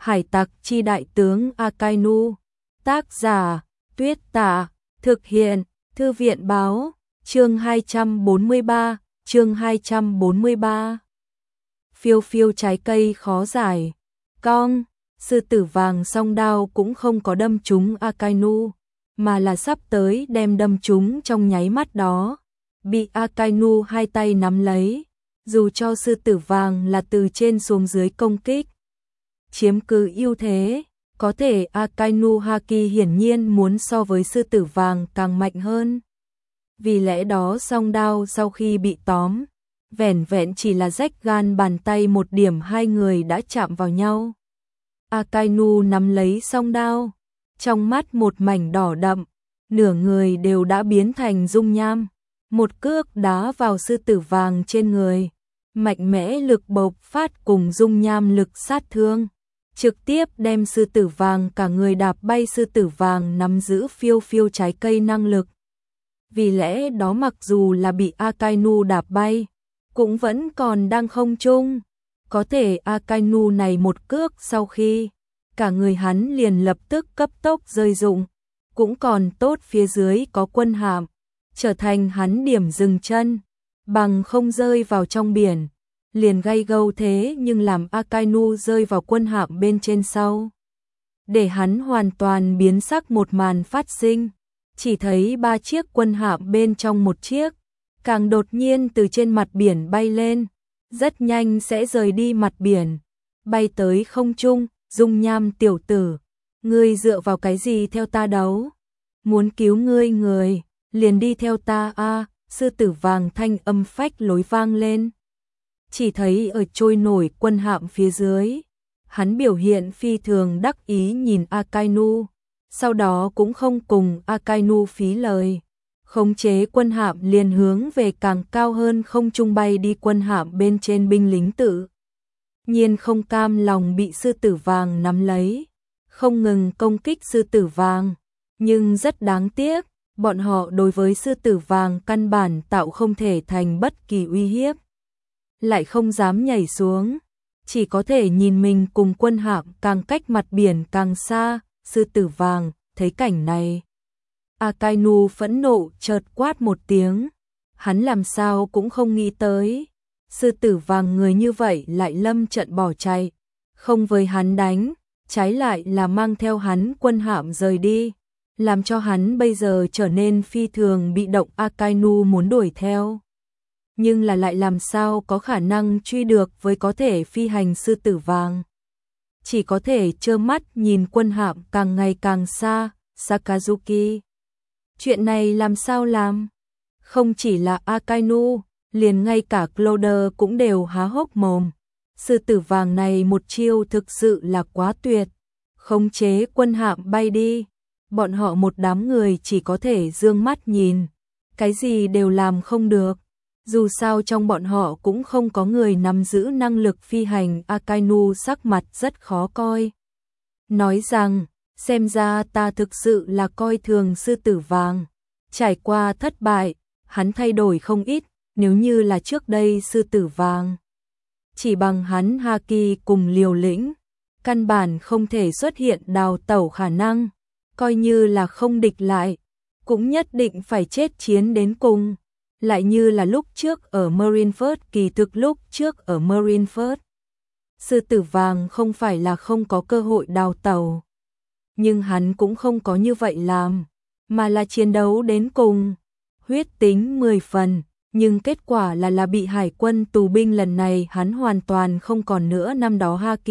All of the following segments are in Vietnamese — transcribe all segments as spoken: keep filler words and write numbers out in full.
Hải tặc chi đại tướng Akainu. Tác giả, Tuyết Tả. Thực hiện, Thư viện báo. Chương hai trăm bốn mươi ba, chương hai trăm bốn mươi ba. Phiêu phiêu trái cây khó giải. Cong, sư tử vàng song đao cũng không có đâm trúng Akainu, mà là sắp tới đem đâm trúng trong nháy mắt đó. Bị Akainu hai tay nắm lấy, dù cho sư tử vàng là từ trên xuống dưới công kích, chiếm cứ ưu thế, có thể Akainu Haki hiển nhiên muốn so với sư tử vàng càng mạnh hơn. Vì lẽ đó song đao sau khi bị tóm, vẻn vẹn chỉ là rách gan bàn tay một điểm, hai người đã chạm vào nhau. Akainu nắm lấy song đao, trong mắt một mảnh đỏ đậm, nửa người đều đã biến thành dung nham. Một cước đá vào sư tử vàng trên người, mạnh mẽ lực bộc phát cùng dung nham lực sát thương, trực tiếp đem sư tử vàng cả người đạp bay. Sư tử vàng nắm giữ phiêu phiêu trái cây năng lực, vì lẽ đó mặc dù là bị Akainu đạp bay, cũng vẫn còn đang không trung. Có thể Akainu này một cước sau khi, cả người hắn liền lập tức cấp tốc rơi rụng, cũng còn tốt phía dưới có quân hạm, trở thành hắn điểm dừng chân, bằng không rơi vào trong biển, liền gây gâu thế nhưng làm Akainu rơi vào quân hạm bên trên sau. Để hắn hoàn toàn biến sắc một màn phát sinh, chỉ thấy ba chiếc quân hạm bên trong một chiếc, càng đột nhiên từ trên mặt biển bay lên, rất nhanh sẽ rời đi mặt biển, bay tới không trung. Dung nham tiểu tử, ngươi dựa vào cái gì theo ta đấu? Muốn cứu ngươi người, liền đi theo ta a. À, sư tử vàng thanh âm phách lối vang lên. Chỉ thấy ở trôi nổi quân hạm phía dưới, hắn biểu hiện phi thường đắc ý nhìn Akainu, sau đó cũng không cùng Akainu phí lời, khống chế quân hạm liền hướng về càng cao hơn không trung bay đi. Quân hạm bên trên binh lính tự nhiên không cam lòng bị sư tử vàng nắm lấy, không ngừng công kích sư tử vàng, nhưng rất đáng tiếc, bọn họ đối với sư tử vàng căn bản tạo không thể thành bất kỳ uy hiếp, lại không dám nhảy xuống, chỉ có thể nhìn mình cùng quân hạm càng cách mặt biển càng xa. Sư tử vàng thấy cảnh này, Akainu phẫn nộ chợt quát một tiếng, hắn làm sao cũng không nghĩ tới sư tử vàng người như vậy lại lâm trận bỏ chạy, không với hắn đánh, trái lại là mang theo hắn quân hạm rời đi, làm cho hắn bây giờ trở nên phi thường bị động. Akainu muốn đuổi theo, nhưng là lại làm sao có khả năng truy được với có thể phi hành sư tử vàng, chỉ có thể trơ mắt nhìn quân hạm càng ngày càng xa. Sakazuki, chuyện này làm sao làm? Không chỉ là Akainu, liền ngay cả Cloder cũng đều há hốc mồm. Sư tử vàng này một chiêu thực sự là quá tuyệt, khống chế quân hạm bay đi, bọn họ một đám người chỉ có thể dương mắt nhìn, cái gì đều làm không được. Dù sao trong bọn họ cũng không có người nắm giữ năng lực phi hành. Akainu sắc mặt rất khó coi, nói rằng, xem ra ta thực sự là coi thường sư tử vàng. Trải qua thất bại, hắn thay đổi không ít, nếu như là trước đây sư tử vàng chỉ bằng hắn Haki cùng liều lĩnh, căn bản không thể xuất hiện đào tẩu khả năng, coi như là không địch lại, cũng nhất định phải chết chiến đến cùng. Lại như là lúc trước ở Marineford, kỳ thực lúc trước ở Marineford, sư tử vàng không phải là không có cơ hội đào tẩu, nhưng hắn cũng không có như vậy làm, mà là chiến đấu đến cùng, huyết tính mười phần, nhưng kết quả là là bị hải quân tù binh. Lần này hắn hoàn toàn không còn nữa năm đó Haki,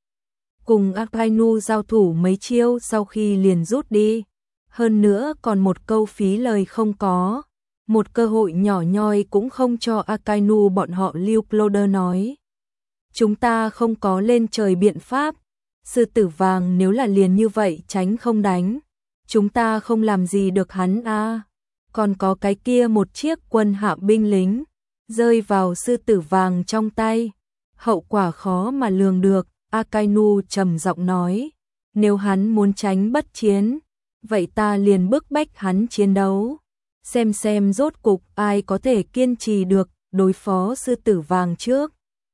cùng Akainu giao thủ mấy chiêu sau khi liền rút đi, hơn nữa còn một câu phí lời không có, một cơ hội nhỏ nhoi cũng không cho Akainu bọn họ lưu. Cloder nói, chúng ta không có lên trời biện pháp, sư tử vàng nếu là liền như vậy tránh không đánh, chúng ta không làm gì được hắn a. À. Còn có cái kia một chiếc quân hạm binh lính rơi vào sư tử vàng trong tay, hậu quả khó mà lường được. Akainu trầm giọng nói, nếu hắn muốn tránh bất chiến, vậy ta liền bức bách hắn chiến đấu, xem xem rốt cục ai có thể kiên trì được đối phó sư tử vàng trước.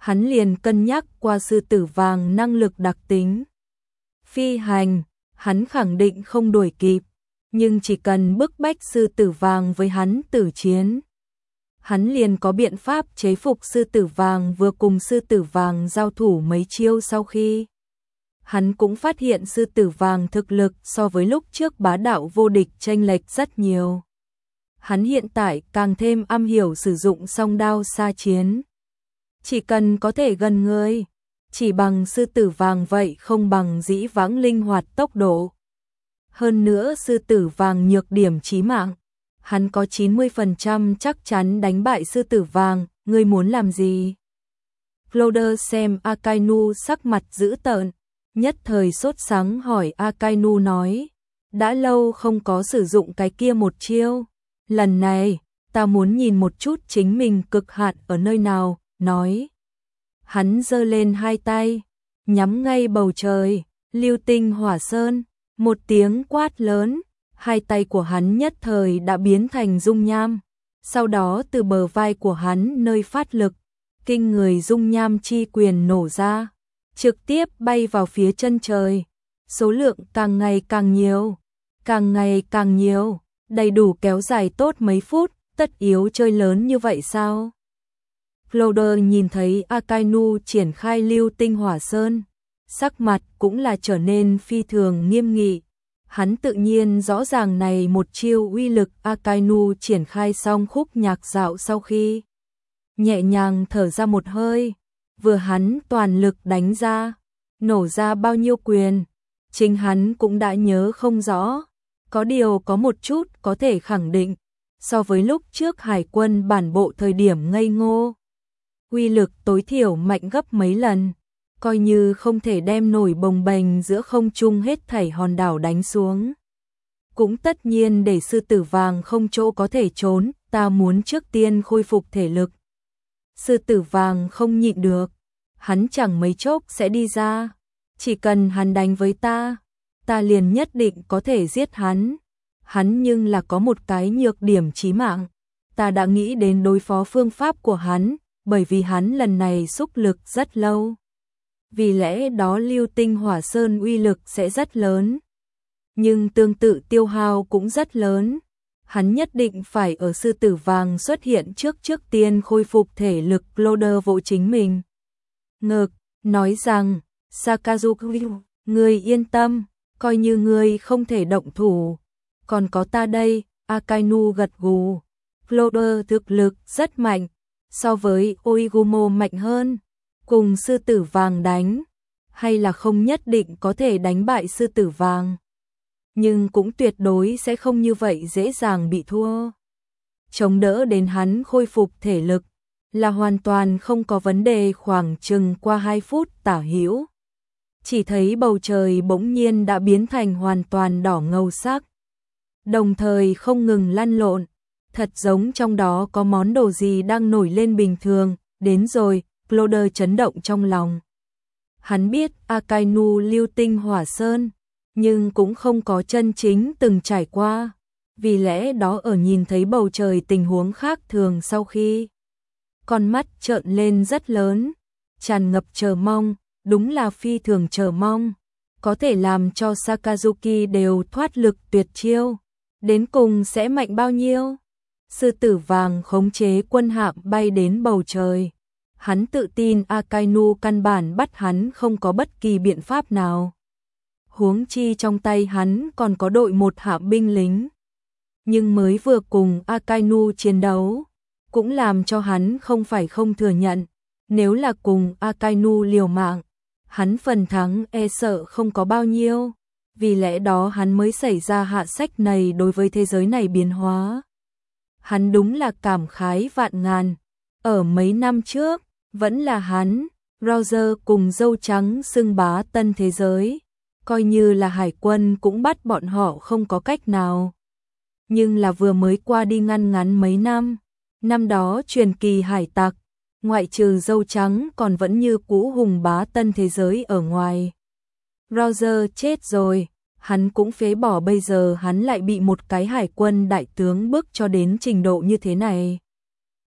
hắn liền cân nhắc qua sư tử vàng năng lực đặc tính. Phi hành, hắn khẳng định không đuổi kịp, nhưng chỉ cần bức bách sư tử vàng với hắn tử chiến, hắn liền có biện pháp chế phục sư tử vàng. Vừa cùng sư tử vàng giao thủ mấy chiêu sau khi, hắn cũng phát hiện sư tử vàng thực lực so với lúc trước bá đạo vô địch chênh lệch rất nhiều. Hắn hiện tại càng thêm am hiểu sử dụng song đao xa chiến. Chỉ cần có thể gần người, chỉ bằng sư tử vàng vậy không bằng dĩ vãng linh hoạt tốc độ. Hơn nữa sư tử vàng nhược điểm chí mạng, hắn có chín mươi phần trăm chắc chắn đánh bại sư tử vàng. Ngươi muốn làm gì? Cloder xem Akainu sắc mặt dữ tợn, nhất thời sốt sắng hỏi. Akainu nói, đã lâu không có sử dụng cái kia một chiêu, lần này ta muốn nhìn một chút chính mình cực hạn ở nơi nào. Nói, hắn giơ lên hai tay, nhắm ngay bầu trời. Lưu tinh hỏa sơn, một tiếng quát lớn, hai tay của hắn nhất thời đã biến thành dung nham. Sau đó từ bờ vai của hắn nơi phát lực, kinh người dung nham chi quyền nổ ra, trực tiếp bay vào phía chân trời. Số lượng càng ngày càng nhiều, càng ngày càng nhiều, đầy đủ kéo dài tốt mấy phút. Tất yếu chơi lớn như vậy sao? Cloder nhìn thấy Akainu triển khai lưu tinh hỏa sơn, sắc mặt cũng là trở nên phi thường nghiêm nghị. Hắn tự nhiên rõ ràng này một chiêu uy lực. Akainu triển khai xong khúc nhạc dạo sau khi, nhẹ nhàng thở ra một hơi, vừa hắn toàn lực đánh ra, nổ ra bao nhiêu quyền, chính hắn cũng đã nhớ không rõ. Có điều có một chút có thể khẳng định, so với lúc trước hải quân bản bộ thời điểm ngây ngô, uy lực tối thiểu mạnh gấp mấy lần. Coi như không thể đem nổi bồng bềnh giữa không trung hết thảy hòn đảo đánh xuống, cũng tất nhiên để sư tử vàng không chỗ có thể trốn. Ta muốn trước tiên khôi phục thể lực. Sư tử vàng không nhịn được, hắn chẳng mấy chốc sẽ đi ra. Chỉ cần hắn đánh với ta, ta liền nhất định có thể giết hắn. Hắn nhưng là có một cái nhược điểm chí mạng, ta đã nghĩ đến đối phó phương pháp của hắn, bởi vì hắn lần này xúc lực rất lâu. Vì lẽ đó lưu tinh hỏa sơn uy lực sẽ rất lớn, nhưng tương tự tiêu hao cũng rất lớn. Hắn nhất định phải ở sư tử vàng xuất hiện trước trước tiên khôi phục thể lực. Cloder vỗ chính mình ngực, nói rằng, Sakazuki, ngươi yên tâm, coi như ngươi không thể động thủ, còn có ta đây. Akainu gật gù, Cloder thực lực rất mạnh, so với Oigumo mạnh hơn. Cùng sư tử vàng đánh, hay là không nhất định có thể đánh bại sư tử vàng, nhưng cũng tuyệt đối sẽ không như vậy dễ dàng bị thua. Chống đỡ đến hắn khôi phục thể lực là hoàn toàn không có vấn đề. Khoảng chừng qua hai phút tả hữu, chỉ thấy bầu trời bỗng nhiên đã biến thành hoàn toàn đỏ ngầu sắc, đồng thời không ngừng lăn lộn, thật giống trong đó có món đồ gì đang nổi lên bình thường. Đến rồi. Cloder chấn động trong lòng. Hắn biết Akainu lưu tinh hỏa sơn, nhưng cũng không có chân chính từng trải qua. Vì lẽ đó ở nhìn thấy bầu trời tình huống khác thường sau khi, con mắt trợn lên rất lớn, tràn ngập chờ mong, đúng là phi thường chờ mong. Có thể làm cho Sakazuki đều thoát lực tuyệt chiêu, đến cùng sẽ mạnh bao nhiêu? Sư tử vàng khống chế quân hạm bay đến bầu trời. Hắn tự tin Akainu căn bản bắt hắn không có bất kỳ biện pháp nào. Huống chi trong tay hắn còn có đội một hạm binh lính. Nhưng mới vừa cùng Akainu chiến đấu, cũng làm cho hắn không phải không thừa nhận. Nếu là cùng Akainu liều mạng, hắn phần thắng e sợ không có bao nhiêu. Vì lẽ đó hắn mới xảy ra hạ sách này đối với thế giới này biến hóa. Hắn đúng là cảm khái vạn ngàn. Ở mấy năm trước, vẫn là hắn, Roger cùng dâu trắng xưng bá tân thế giới. Coi như là hải quân cũng bắt bọn họ không có cách nào. Nhưng là vừa mới qua đi ngăn ngắn mấy năm. Năm đó truyền kỳ hải tặc, ngoại trừ dâu trắng còn vẫn như cũ hùng bá tân thế giới ở ngoài. Roger chết rồi, hắn cũng phế bỏ, bây giờ hắn lại bị một cái hải quân đại tướng bức cho đến trình độ như thế này.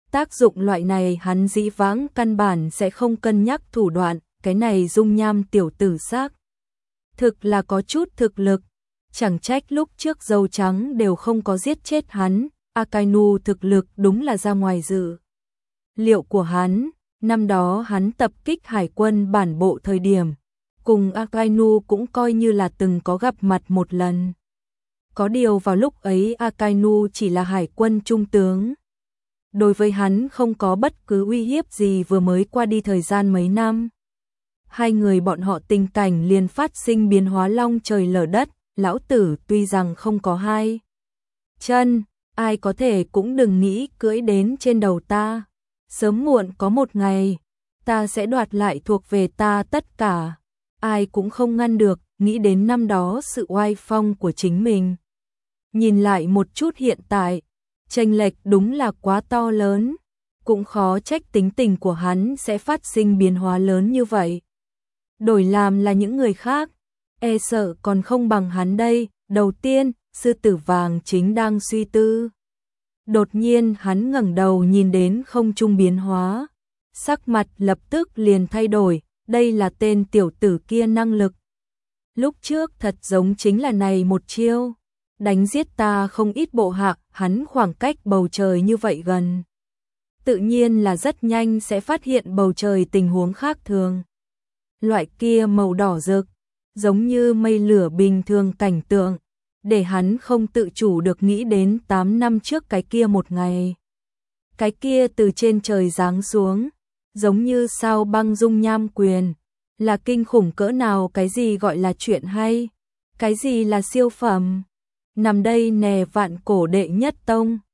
Tác dụng loại này hắn dĩ vãng căn bản sẽ không cân nhắc thủ đoạn, cái này dung nham tiểu tử xác thực là có chút thực lực, chẳng trách lúc trước dâu trắng đều không có giết chết hắn, Akainu thực lực đúng là ra ngoài dự liệu của hắn, năm đó hắn tập kích hải quân bản bộ thời điểm, cùng Akainu cũng coi như là từng có gặp mặt một lần. Có điều vào lúc ấy Akainu chỉ là hải quân trung tướng. Đối với hắn không có bất cứ uy hiếp gì vừa mới qua đi thời gian mấy năm. Hai người bọn họ tình cảnh liền phát sinh biến hóa long trời lở đất, lão tử tuy rằng không có hai chân, ai có thể cũng đừng nghĩ cưỡi đến trên đầu ta. Sớm muộn có một ngày, ta sẽ đoạt lại thuộc về ta tất cả. Ai cũng không ngăn được, nghĩ đến năm đó sự oai phong của chính mình. Nhìn lại một chút hiện tại, chênh lệch đúng là quá to lớn, cũng khó trách tính tình của hắn sẽ phát sinh biến hóa lớn như vậy. Đổi làm là những người khác, e sợ còn không bằng hắn đây. Đầu tiên, sư tử vàng chính đang suy tư. Đột nhiên hắn ngẩng đầu nhìn đến không trung biến hóa, sắc mặt lập tức liền thay đổi, đây là tên tiểu tử kia năng lực. Lúc trước thật giống chính là này một chiêu, đánh giết ta không ít bộ hạ, hắn khoảng cách bầu trời như vậy gần. Tự nhiên là rất nhanh sẽ phát hiện bầu trời tình huống khác thường. Loại kia màu đỏ rực, giống như mây lửa bình thường cảnh tượng, để hắn không tự chủ được nghĩ đến tám năm trước cái kia một ngày. Cái kia từ trên trời giáng xuống, giống như sao băng dung nham quyền, là kinh khủng cỡ nào, cái gì gọi là chuyện hay, cái gì là siêu phẩm. Nằm đây nè vạn cổ đệ nhất tông,